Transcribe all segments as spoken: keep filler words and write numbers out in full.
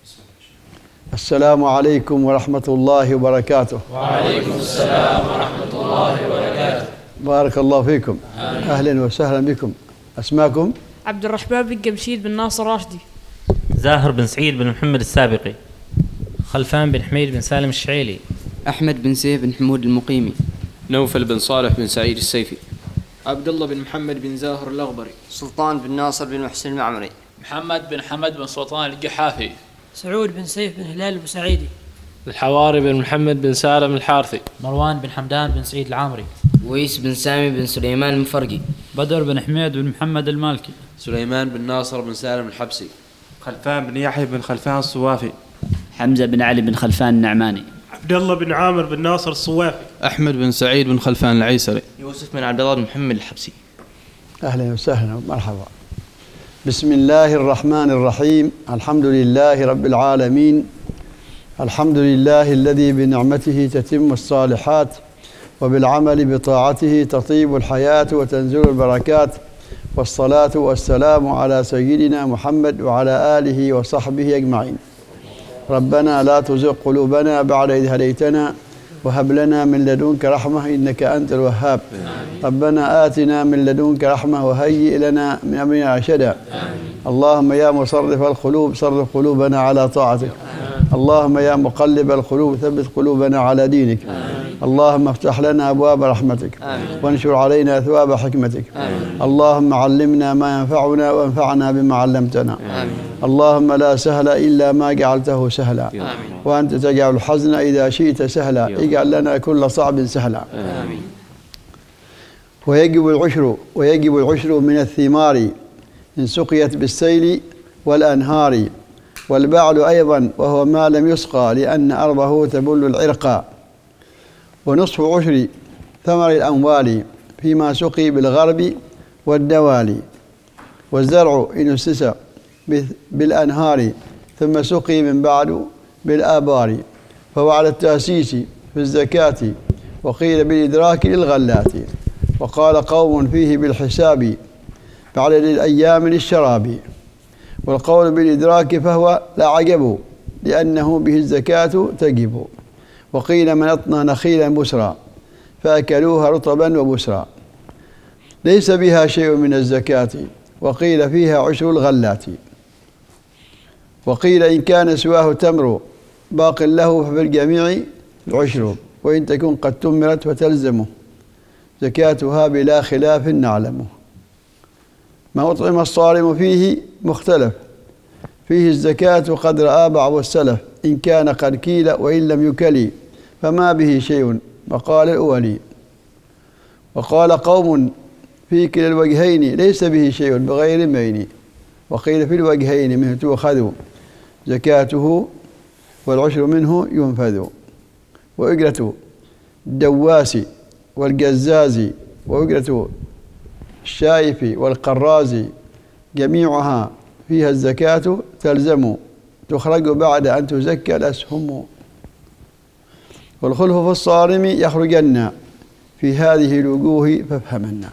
السلام عليكم ورحمة الله وبركاته. وعليكم السلام ورحمة الله وبركاته. بارك الله فيكم. آمين. أهلا وسهلا بكم. أسماكم؟ عبد الرحمن بن جمشيد بن ناصر راشدي. زاهر بن سعيد بن محمد السابقي. خلفان بن حميد بن سالم الشعيلي. أحمد بن سيف بن حمود المقيمي. نوفل بن صالح بن سعيد السيفي. عبد الله بن محمد بن زاهر الأغبري. سلطان بن ناصر بن محسن المعمري. محمد بن حمد بن سلطان القحافي. سعود بن سيف بن هلال البوسعيدي. الحواري بن محمد بن سالم الحارثي. مروان بن حمدان بن سعيد العامري. ويس بن سامي بن سليمان المفرقي. بدر بن حميد بن محمد المالكي. سليمان بن ناصر بن سالم الحبسي. خلفان بن يحيى بن خلفان الصوافي. حمزة بن علي بن خلفان النعماني. عبد الله بن عامر بن ناصر الصوافي. أحمد بن سعيد بن خلفان العيسري. يوسف بن عبد الله بن محمد الحبسي. أهلا وسهلا ومرحبا. بسم الله الرحمن الرحيم. الحمد لله رب العالمين. الحمد لله الذي بنعمته تتم الصالحات وبالعمل بطاعته تطيب الحياة وتنزل البركات، والصلاة والسلام على سيدنا محمد وعلى آله وصحبه أجمعين. ربنا لا تزغ قلوبنا بعد إذ هديتنا وهب لنا من لدنك رحمة إنك أنت الوهاب. ربنا آتنا من لدنك رحمة وهيئ لنا من أمرنا رشدا. اللهم يا مصرف القلوب صرف قلوبنا على طاعتك. اللهم يا مقلب القلوب ثبت قلوبنا على دينك. اللهم افتح لنا أبواب رحمتك وانشر علينا ثواب حكمتك. اللهم علمنا ما ينفعنا وانفعنا بما علمتنا. اللهم لا سهل إلا ما جعلته سهلا، وأنت تجعل الحزن إذا شئت سهلا. اجعل لنا كل صعب سهلا. ويجب العشر ويجب العشر من الثمار إن سقيت بالسيل والأنهار، والبعل أيضا وهو ما لم يسقى لأن أرضه تبل العرق. ونصف عشر ثمر الأموال فيما سقي بالغرب والدوالي. والزرع إن اسس بالأنهار ثم سقي من بعد بالآبار فهو على التأسيس في الزكاة، وقيل بالإدراك للغلات. وقال قوم فيه بالحساب بعد الأيام للشراب. والقول بالإدراك فهو لا عجب لأنه به الزكاة تجب. وقيل من أطنى نخيلا بسرا فأكلوها رطبا وبسرا ليس بها شيء من الزكاة، وقيل فيها عشر الغلات. وقيل إن كان سواه تمر باق له ففي الجميع العشر، وإن تكن قد تمرت فتلزمه زكاتها بلا خلاف نعلمه. ما أطعم الصارم فيه مختلف، فيه الزكاة قد رأى بعض السلف إن كان قد كيل وإن لم يكلي فما به شيء، وقال الأولي. وقال قوم في كلا الوجهين ليس به شيء بغير مين، وقيل في الوجهين منه تؤخذ زكاته والعشر منه ينفذ. وأجرة الدواس والجزاز وأجرة الشائف والقراز جميعها فيها الزكاة تلزم، تخرج بعد أن تزكى الأسهم. والخلف في الصارم يخرجن في هذه الوجوه فافهمنا.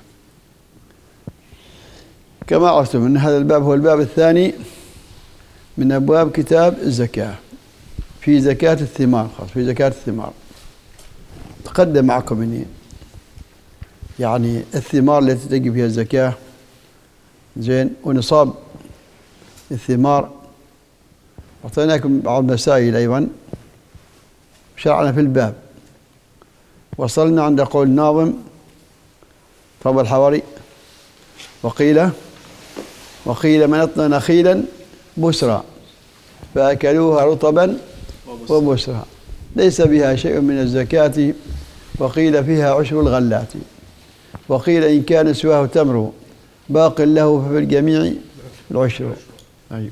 كما عرفتم أن هذا الباب هو الباب الثاني من أبواب كتاب الزكاة في زكاة الثمار، خاص في زكاة الثمار. تقدم معكم إني يعني الثمار التي تجب فيها الزكاة زين ونصاب الثمار. أعطيناكم بعض المسائل أيضا شرعنا في الباب. وصلنا عند قول الناظم طب الحواري وقيل وقيل من أطنى نخيلا بسرا فأكلوها رطبا وبسرا ليس بها شيء من الزكاة، وقيل فيها عشر الغلات. وقيل إن كان سواه تمر باق له ففي الجميع العشر. أيوة.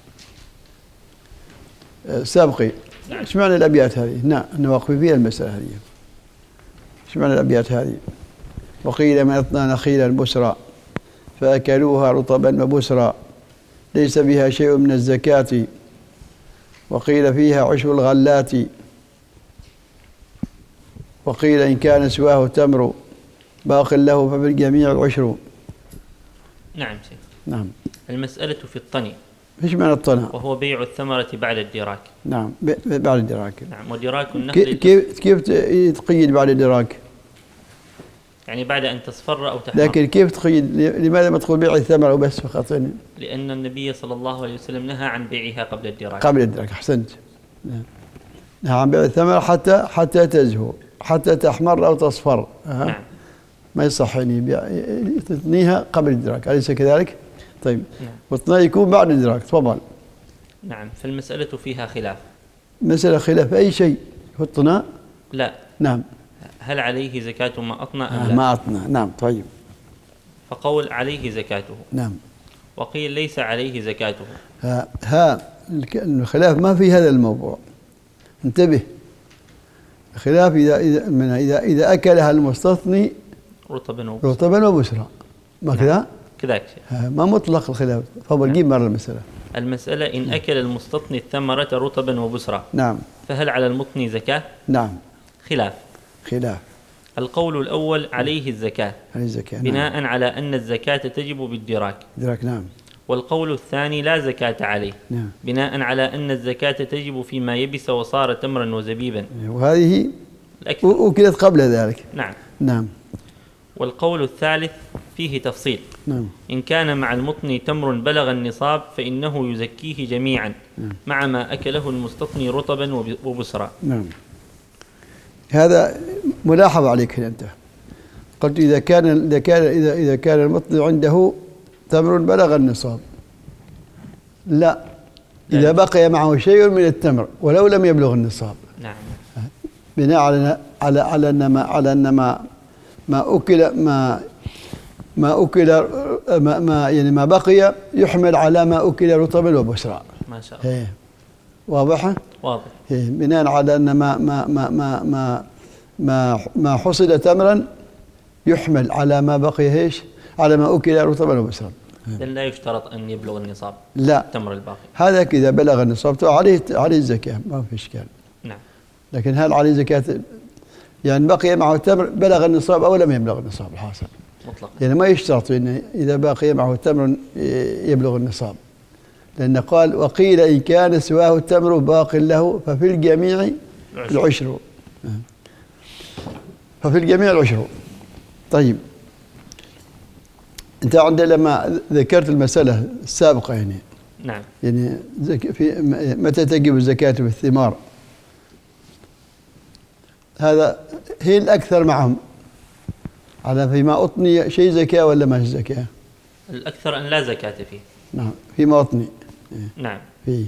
سابقي ايش معنى الأبيات هذه؟ نعم نوقف فيها المسألة هذه. ايش معنى الأبيات هذه؟ وقيل من أطنى نخيلا بسرا فأكلوها رطبا وبسرا ليس بها شيء من الزكاة، وقيل فيها عشر الغلات. وقيل إن كان سواه تمر باق له ففي الجميع العشر. نعم سيد. نعم. المسألة في الطني ايش معنى الطناء؟ وهو بيع الثمرة بعد الدراك. نعم بعد الدراك. نعم ودراك النخل كيف كيف تقيد بعد الدراك؟ يعني بعد أن تصفر أو تحمر. لكن كيف تقيد؟ لماذا ما تقول بيع الثمرة وبس فقط؟ لأن النبي صلى الله عليه وسلم نهى عن بيعها قبل الدراك. قبل الدراك أحسنت. نهى عن بيع الثمرة حتى حتى تزهو، حتى تحمر أو تصفر. نعم. ما يصح يعني تثنيها قبل الدراك، أليس كذلك؟ طيب. نعم. والطناء يكون بعد الدراك. تفضل. نعم. فالمسألة فيها خلاف. مسألة خلاف أي شيء في الطناء؟ لا. نعم. هل عليه زكاة ما أطنى أم آه لا؟ ما أطنى. نعم. طيب. فقول عليه زكاته. نعم. وقيل ليس عليه زكاته. ها, ها الخلاف ما في هذا الموضوع. انتبه. الخلاف إذا إذا من إذا إذا أكلها المستثني رطبا وبسرا. رطبا وبسرا. ما كذا؟ نعم. كذاك. ما مطلق الخلاف. فبل جيب مرة المسألة. المسألة إن أكل المستثني الثمرة رطبا وبسرا. نعم. فهل على المطني زكاة؟ نعم. خلاف. خلاف. القول الأول عليه الزكاة. عليه الزكاة. بناء نعم. على أن الزكاة تجب بالدراك. دراك. نعم. والقول الثاني لا زكاة عليه. نعم. بناء على أن الزكاة تجب فيما يبس وصار تمرا وزبيبا. وهذه الأكثر. وكلت قبل ذلك. نعم. نعم. والقول الثالث فيه تفصيل. نعم. إن كان مع المطني تمر بلغ النصاب فإنه يزكيه جميعا. نعم. مع ما أكله المستطني رطبا وبسرا. نعم. هذا ملاحظة عليك أنت. قلت إذا كان إذا كان إذا إذا كان المطني عنده تمر بلغ النصاب. لا. إذا بقي معه شيء من التمر ولو لم يبلغ النصاب. نعم. بناء على على على أن ما على أن ما ما أكل ما ما أكل ما, ما يعني ما بقي يحمل على ما أكل رطبا وبسرا. ما شاء الله. واضحة؟ واضح. بناء على أن ما ما ما ما ما ما, ما حصل تمرا يحمل على ما بقي ايش؟ على ما أكل رطبا وبسرا. لأن لا يشترط أن يبلغ النصاب. لا. التمر الباقي. هذا إذا بلغ النصاب عليه عليه الزكاة ما في إشكال. نعم. لكن هل عليه زكاة؟ يعني بقي معه التمر بلغ النصاب أو لم يبلغ النصاب الحاصل. مطلقا. يعني ما يشترط إن إذا بقي معه التمر يبلغ النصاب. لأن قال وقيل إن كان سواه التمر باق له ففي الجميع العشر. ففي الجميع العشر. طيب. أنت عندما لما ذكرت المسألة السابقة يعني. نعم. يعني في متى تجب الزكاة في الثمار؟ هذا هي الأكثر معهم. على فيما أطني شيء زكاة ولا ما زكاة؟ الأكثر أن لا زكاة فيه. نعم. فيما أطني. نعم. فيه.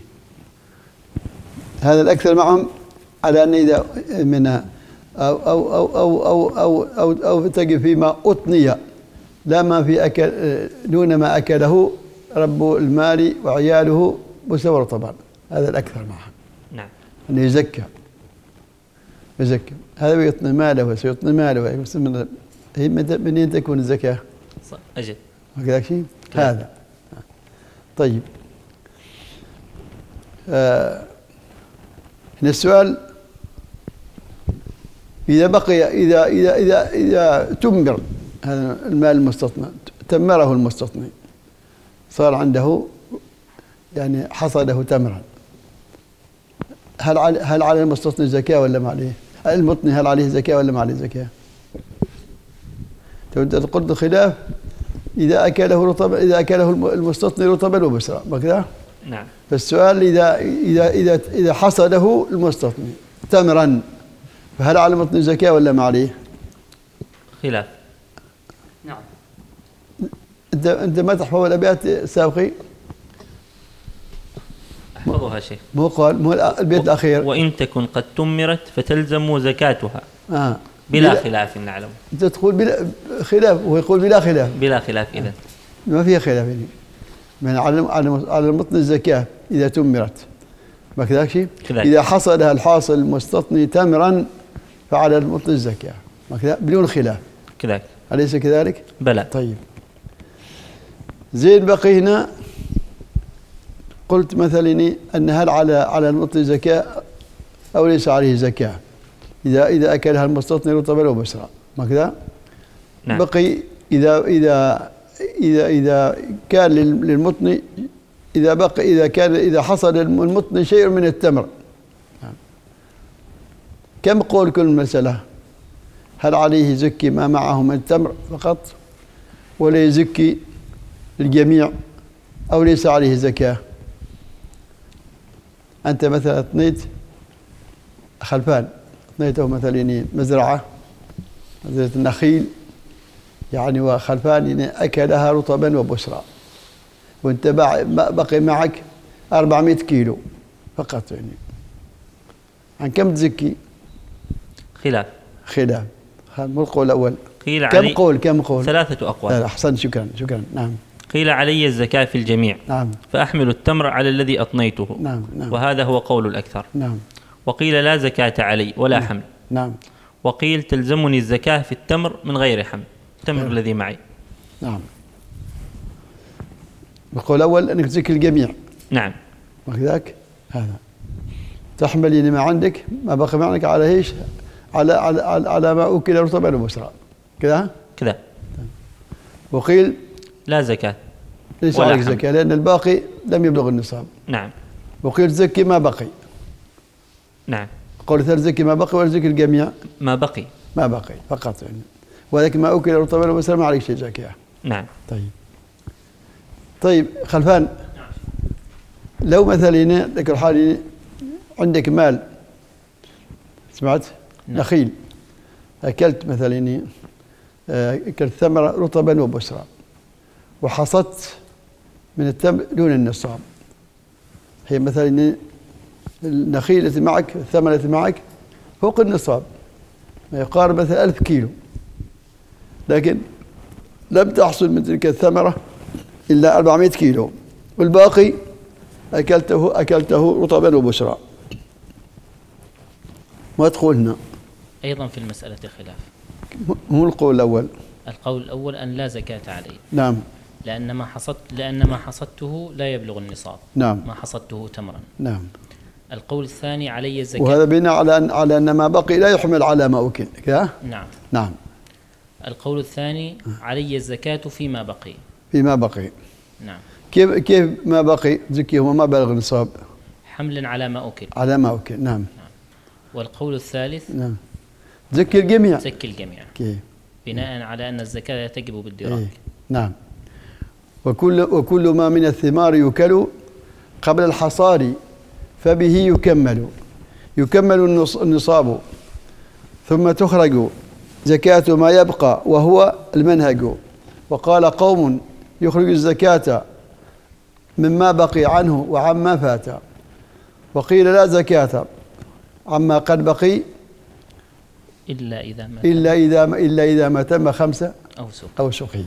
هذا الأكثر معهم على أن إذا من أو أو أو أو أو أو أو, أو تجب فيما أطني لا ما في أكل دون ما أكله رب المال وعياله بسور طبعا. هذا الأكثر معهم. نعم. أن يزكى. يزكى. هذا بيطني ماله وسيطني ماله. هي منين تكون الزكاة؟ أجل. هكذا شيء؟ هذا. طيب. آه هنا السؤال إذا بقي إذا إذا إذا إذا تمر هذا المال المستثنى تمره المستثني صار عنده يعني حصده تمرا هل على هل على المستثني زكاة ولا ما عليه؟ المطني هل عليه زكاة ولا ما عليه زكاة؟ تبدأ تقول الخلاف إذا أكله رطبا إذا أكله المستثني رطبا وبسرا ما كذا؟ نعم. فالسؤال إذا إذا إذا إذا حصده المستثني تمرا فهل على المطني زكاة ولا ما عليه؟ خلاف. نعم. أنت أنت ما تحفظ الأبيات السابقين؟ أحفظها شيخ. مو قال مو البيت الأخير. وإن تكن قد تمرت فتلزم زكاتها. آه. بلا, بلا خلاف نعلم. أنت تقول بلا خلاف وهو يقول بلا خلاف. بلا خلاف إذا. ما فيها خلاف يعني. من على على المطني الزكاة إذا تمرت. ما كذاك شيء؟ إذا حصلها الحاصل المستثني تمرا فعلى المطني الزكاة. ما كذا بدون خلاف. كذاك. أليس كذلك؟ بلى. طيب. زين بقي هنا قلت مثلا أن هل على على المطني زكاة أو ليس عليه زكاة إذا إذا أكلها المستثني رطبا وبسرا ما كذا؟ نعم. بقي إذا إذا إذا إذا كان للمطني إذا بقي إذا كان إذا حصل المطن شيء من التمر. كم قول كل مسألة؟ هل عليه يزكي ما معه من التمر فقط ولا يزكي الجميع أو ليس عليه زكاة؟ أنت مثلا اثنيت خلفان اثنيته مثلا مزرعة مزرعة النخيل يعني وخلفان يعني أكلها رطبا وبشرا وأنت بقي معك أربعمائة كيلو فقط يعني عن كم تزكي؟ خلاف خلاف مو القول الأول قيل كم علي قول كم قول ثلاثة أقوال. أحسن شكرا شكرا نعم. قيل علي الزكاة في الجميع نعم. فأحمل التمر على الذي أطنيته نعم. نعم. وهذا هو قول الأكثر. نعم. وقيل لا زكاة علي ولا نعم. حمل. نعم. وقيل تلزمني الزكاة في التمر من غير حمل التمر نعم. الذي معي. نعم. القول الأول أنك تزكي الجميع. نعم. وكذاك هذا تحمل يعني ما عندك ما بقي معك على ايش؟ على على على, على ما أكل رطبا وبشرا كذا؟ كذا. وقيل لا زكاة ليس عليك زكاة لأن الباقي لم يبلغ النصاب. نعم. وقيل زكي ما بقي. نعم. قول ثالث زكي ما بقي ولا زكي الجميع؟ ما بقي. ما بقي فقط يعني. ولكن ما أكل رطبا وبشرا ما عليك شيء زكاة. نعم. طيب. طيب خلفان لو مثلا ذكر حالي عندك مال سمعت؟ نعم. نخيل أكلت مثلا أكلت ثمرة رطبا وبشرا وحصدت من التمر دون النصاب هي مثلا النخيل التي معك الثمرة التي معك فوق النصاب ما يقارب مثلا ألف كيلو لكن لم تحصل من تلك الثمرة إلا أربعمائة كيلو والباقي أكلته أكلته رطبا وبشرا ما تقولنا أيضا في المسألة خلاف. مو القول الأول. القول الأول أن لا زكاة عليه. نعم. لأن ما حصدت لأن ما حصدته لا يبلغ النصاب. نعم. ما حصدته تمرا. نعم. القول الثاني علي الزكاة. وهذا بناء على أن على أن ما بقي لا يحمل على ما أكل كذا؟ نعم. نعم. القول الثاني علي الزكاة فيما بقي. فيما بقي. نعم. كيف كيف ما بقي زكي هو ما بلغ النصاب؟ حملا على ما أكل. على ما أكل نعم. نعم. والقول الثالث نعم. زكي الجميع. زكي الجميع. كيف؟ بناء على أن الزكاة تجب بالدراك. إيه. نعم. وكل وكل ما من الثمار يكل قبل الحصاد فبه يكمل يكمل النصاب ثم تخرج زكاة ما يبقى وهو المنهج. وقال قوم يخرج الزكاة مما بقي عنه وعما فات وقيل لا زكاة عما قد بقي إلا إذا ما إلا إذا ما إلا إذا ما تم خمسة أو سقي أو سقي.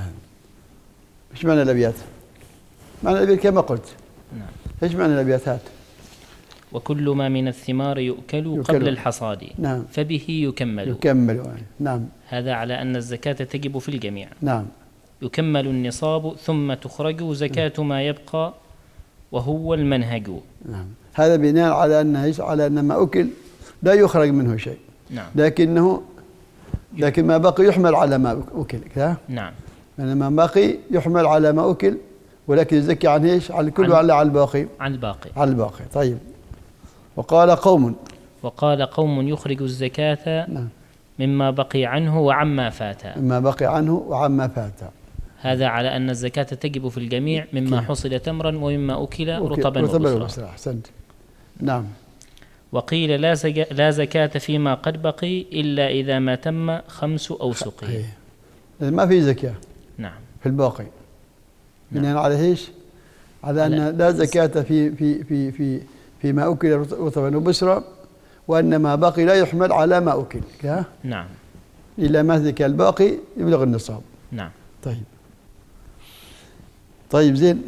إيش معنى الأبيات؟ معنى الأبيات كما قلت. نعم. إيش معنى الأبيات هات؟ وكل ما من الثمار يؤكل, يؤكل قبل الحصاد. نعم. فبه يكمل. يكمل. نعم. هذا على أن الزكاة تجب في الجميع. نعم. يكمل النصاب ثم تخرج زكاة ما يبقى وهو المنهج. نعم. هذا بناء على أن على أن ما أكل لا يخرج منه شيء. نعم. لكنه لكن ما بقي يحمل على ما أكل كذا. نعم. يعني ما بقي يحمل على ما أكل ولكن يزكي عن ايش؟ على الكل وعلى على الباقي. عن الباقي. على الباقي. طيب. وقال قوم وقال قوم يخرج الزكاة نعم. مما بقي عنه وعما فات. مما بقي عنه وعما فات. هذا على أن الزكاة تجب في الجميع مما حصل تمرا ومما أكل رطبا وبصرا. أحسنت. نعم. وقيل لا, لا زكاة فيما قد بقي إلا إذا ما تم خمس أو سقي. ما في زكاة. نعم. في الباقي. بناء نعم. على ايش؟ على أن لا زكاة في في في في فيما أكل رطبا وبصرا وأن ما بقي لا يحمل على ما أكل. نعم. إلا ما زكى الباقي يبلغ النصاب. نعم. طيب. طيب زين.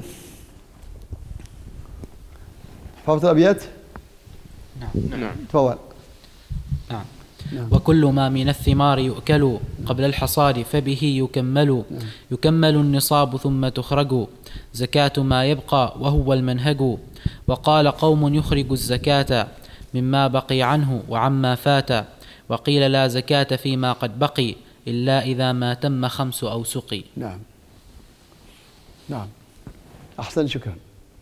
حفظت الأبيات؟ نعم. نعم. تفضل. نعم. نعم. وكل ما من الثمار يؤكل قبل الحصاد فبه يكمل. نعم. يكمل النصاب ثم تخرج زكاة ما يبقى وهو المنهج. وقال قوم يخرج الزكاة مما بقي عنه وعما فات وقيل لا زكاة فيما قد بقي إلا إذا ما تم خمس أو سقي. نعم. نعم. أحسن شكرا.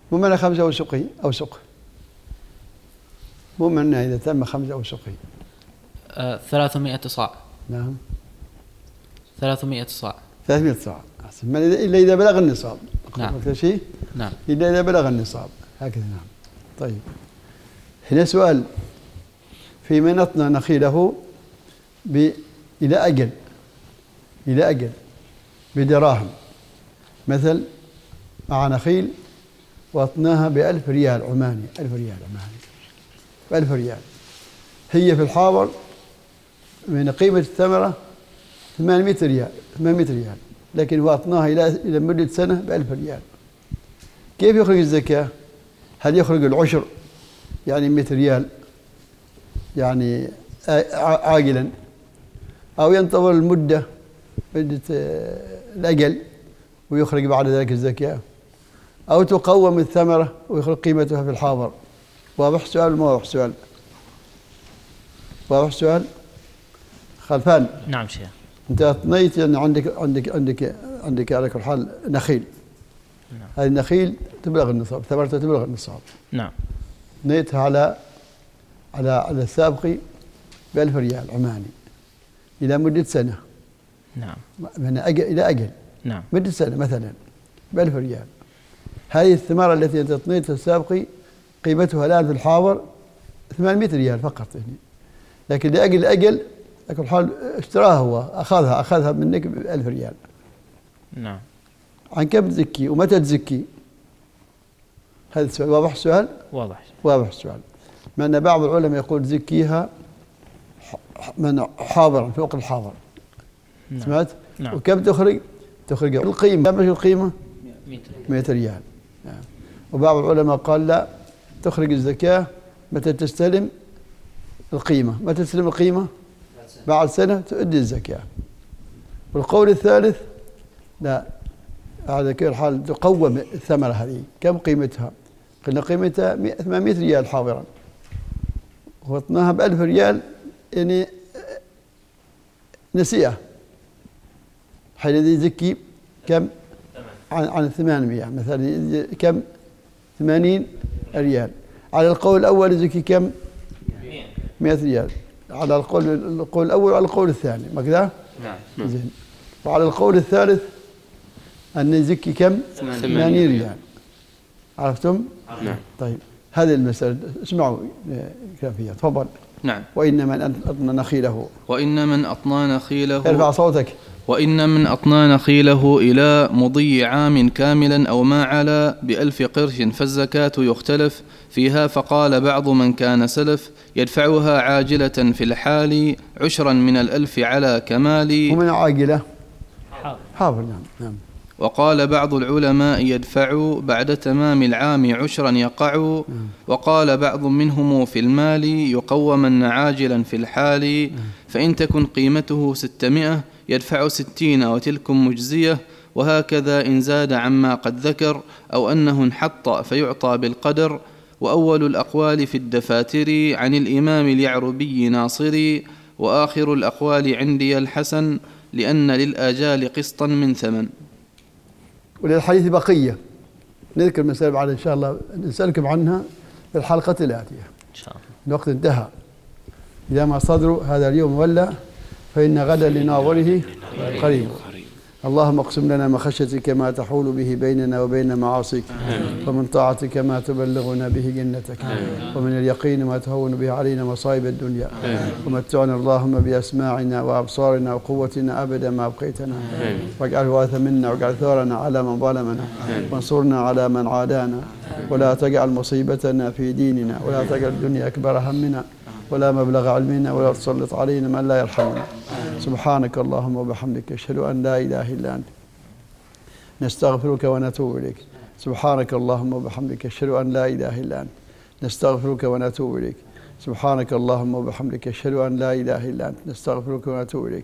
مو معنى خمسة أوسقي أوسق مو معنى إذا تم خمسة أوسقي. آه ثلاثمائة صاع. نعم ثلاثمائة صاع. ثلاثمائة صاع أحسن. إلا إذا بلغ النصاب. نعم. أكثر شيء. نعم. إلا إذا بلغ النصاب هكذا. نعم. طيب هنا سؤال في من أطنى نخيله ب إلى أجل إلى أجل بدراهم، مثل مع نخيل وأطناها بألف ريال عماني، ألف ريال عماني بألف ريال، هي في الحاضر من قيمة الثمرة ثمانمائة ريال ثمانمائة ريال، لكن هو أطناها إلى إلى مدة سنة بألف ريال. كيف يخرج الزكاة؟ هل يخرج العشر يعني مئة ريال يعني عاجلا، أو ينتظر المدة مدة الأجل ويخرج بعد ذلك الزكاة، أو تقوم الثمرة ويخرج قيمتها في الحاضر؟ واضح السؤال ما واضح السؤال؟ واضح السؤال؟ خلفان. نعم شيخ. أنت أثنيت يعني عندك عندك عندك عندك على كل حال نخيل. نعم. هذه النخيل تبلغ النصاب، ثمرتها تبلغ النصاب. نعم. نيتها على على على السابق بألف ريال عماني إلى مدة سنة. نعم. من أجل إلى أجل. نعم. مدة سنة مثلا بألف ريال. هذه الثمرة التي أنت أثنيتها السابق قيمتها الآن في الحاضر ثمانمائة ريال فقط يعني. لكن لأجل أجل لكن حال اشتراها هو أخذها أخذها منك بألف ريال. نعم. عن كم تزكي ومتى تزكي؟ هذا السؤال واضح السؤال؟ واضح. واضح السؤال. مع أن بعض العلماء يقول زكيها من حاضرا في وقت الحاضر. نعم. سمعت؟ نعم. وكم تخرج؟ تخرج القيمة. كم القيمة؟ مئة ريال. نعم. وبعض العلماء قال لا، تخرج الزكاة متى تستلم القيمة. متى تستلم القيمة؟ بعد سنة تؤدي الزكاة. والقول الثالث لا، على كل حال تقوم الثمرة هذه. كم قيمتها؟ قلنا قيمتها ثمانمائة ريال حاضرا، وطناها بألف ريال يعني نسيئة، حينئذ يزكي كم؟ عن عن ثمانمائة مثلا كم؟ ثمانين ريال. على القول الأول يزكي كم؟ مئة ريال. على القول القول الأول وعلى القول الثاني ما كذا؟ نعم. زين. وعلى القول الثالث أن يزكي كم؟ ثمانين ريال. عرفتم؟ نعم. طيب هذه المسألة اسمعوا كلام فيها. تفضل. نعم. وإن من أطنى نخيله وإن من أطنى نخيله ارفع صوتك. وإن من أطنى نخيله إلى مضي عام كاملا أو ما علا بألف قرش فالزكاة يختلف فيها. فقال بعض من كان سلف يدفعها عاجلة في الحال عشرا من الألف على كمال. ومن عاجلة حاضر. نعم. نعم. وقال بعض العلماء يدفع بعد تمام العام عشرا يقع. وقال بعض منهم في المال يقومن عاجلا في الحال. فإن تكن قيمته ستمائة يدفع ستين وتلكم مجزية. وهكذا إن زاد عما قد ذكر أو أنه انحط فيعطى بالقدر. وأول الأقوال في الدفاتر عن الإمام اليعربي ناصري. وآخر الأقوال عندي الحسن لأن للآجال قسطا من ثمن. وللحديث بقية نذكر مسألة بعد إن شاء الله نسألكم عنها في الحلقة الآتية إن شاء الله. الوقت انتهى. إذا ما صدروا هذا اليوم ولا فإن غدا لناظره قريب. اللهم اقسم لنا من خشيتك ما تحول به بيننا وبين معاصيك، ومن طاعتك ما تبلغنا به جنتك، ومن اليقين ما تهون به علينا مصائب الدنيا، ومتعنا اللهم بأسماعنا وأبصارنا وقوتنا أبدا ما أبقيتنا، واجعله وارثا منا، واجعل ثارنا على من ظلمنا، وانصرنا على من عادانا، ولا تجعل مصيبتنا في ديننا، ولا تجعل الدنيا أكبر همنا ولا مبلغ علمنا، ولا تسلط علينا من لا يرحمنا. سبحانك اللهم وبحمدك أشهد أن لا إله إلا أنت نستغفرك ونتوب إليك. سبحانك اللهم وبحمدك أشهد أن لا إله إلا أنت نستغفرك ونتوب إليك. سبحانك اللهم وبحمدك أشهد أن لا إله إلا أنت نستغفرك ونتوب إليك.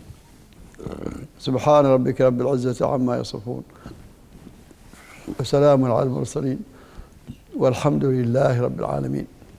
سبحان ربك رب العزة عما يصفون وسلام على المرسلين والحمد لله رب العالمين.